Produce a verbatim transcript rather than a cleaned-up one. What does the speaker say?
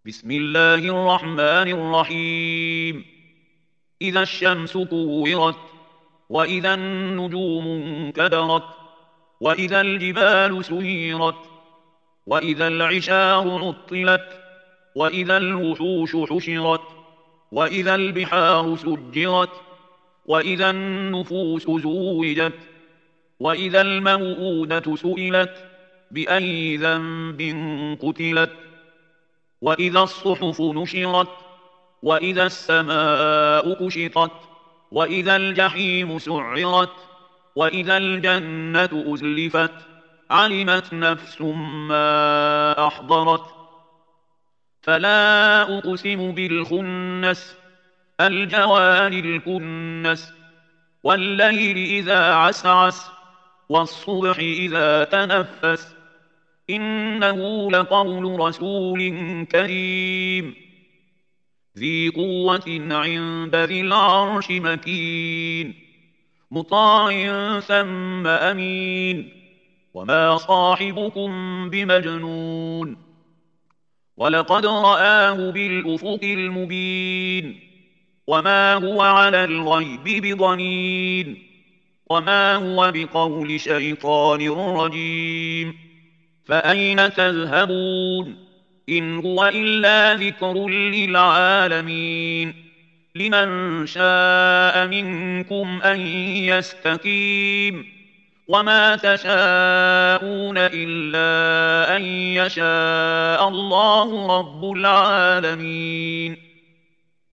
بسم الله الرحمن الرحيم. إذا الشمس كورت، وإذا النجوم انكدرت، وإذا الجبال سيرت، وإذا العشار نطلت، وإذا الوحوش حشرت، وإذا البحار سجرت، وإذا النفوس زوجت، وإذا الموءودة سئلت بأي ذنب قتلت، وإذا الصحف نشرت، وإذا السماء كشطت، وإذا الجحيم سعرت، وإذا الجنة أزلفت، علمت نفس ما أحضرت. فلا أقسم بالخنس، الجوار الكنس، والليل إذا عسعس، والصبح إذا تنفس، إنه لقول رسول كريم ذي قوة عند ذي العرش مكين، مطاع ثم أمين، وما صاحبكم بمجنون، ولقد رآه بالأفق المبين، وما هو على الغيب بضنين، وما هو بقول شيطان رجيم. فأين تذهبون؟ إن هو إلا ذكر للعالمين، لمن شاء منكم أن يستقيم، وما تشاءون إلا أن يشاء الله رب العالمين.